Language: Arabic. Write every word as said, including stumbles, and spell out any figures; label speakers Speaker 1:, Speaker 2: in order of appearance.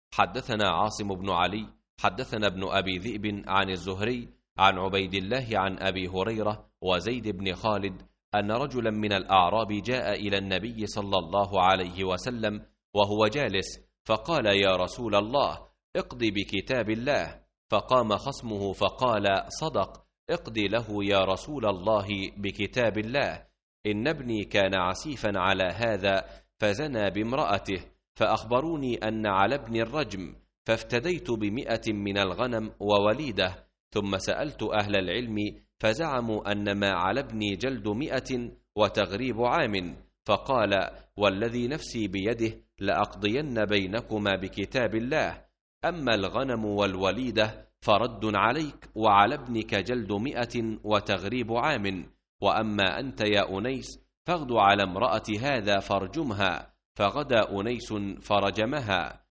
Speaker 1: حدثنا عاصم بن علي حدثنا ابن أبي ذئب عن الزهري عن عبيد الله عن أبي هريرة وزيد بن خالد أن رجلا من الأعراب جاء إلى النبي صلى الله عليه وسلم وهو جالس، فقال: يا رسول الله، اقضي بكتاب الله. فقام خصمه فقال: صدق، اقضي له يا رسول الله بكتاب الله، إن ابني كان عسيفا على هذا فزنى بامرأته، فأخبروني أن على ابني الرجم، فافتديت بمئة من الغنم ووليدة، ثم سألت أهل العلم فزعموا أن ما على ابني جلد مئة وتغريب عام، فقال: والذي نفسي بيده لأقضين بينكما بكتاب الله، أما الغنم والوليدة فرد عليك، وعلى ابنك جلد مئة وتغريب عام، وأما أنت يا أنيس فاغد على امرأة هذا فارجمها. فغدا أنيس فرجمها.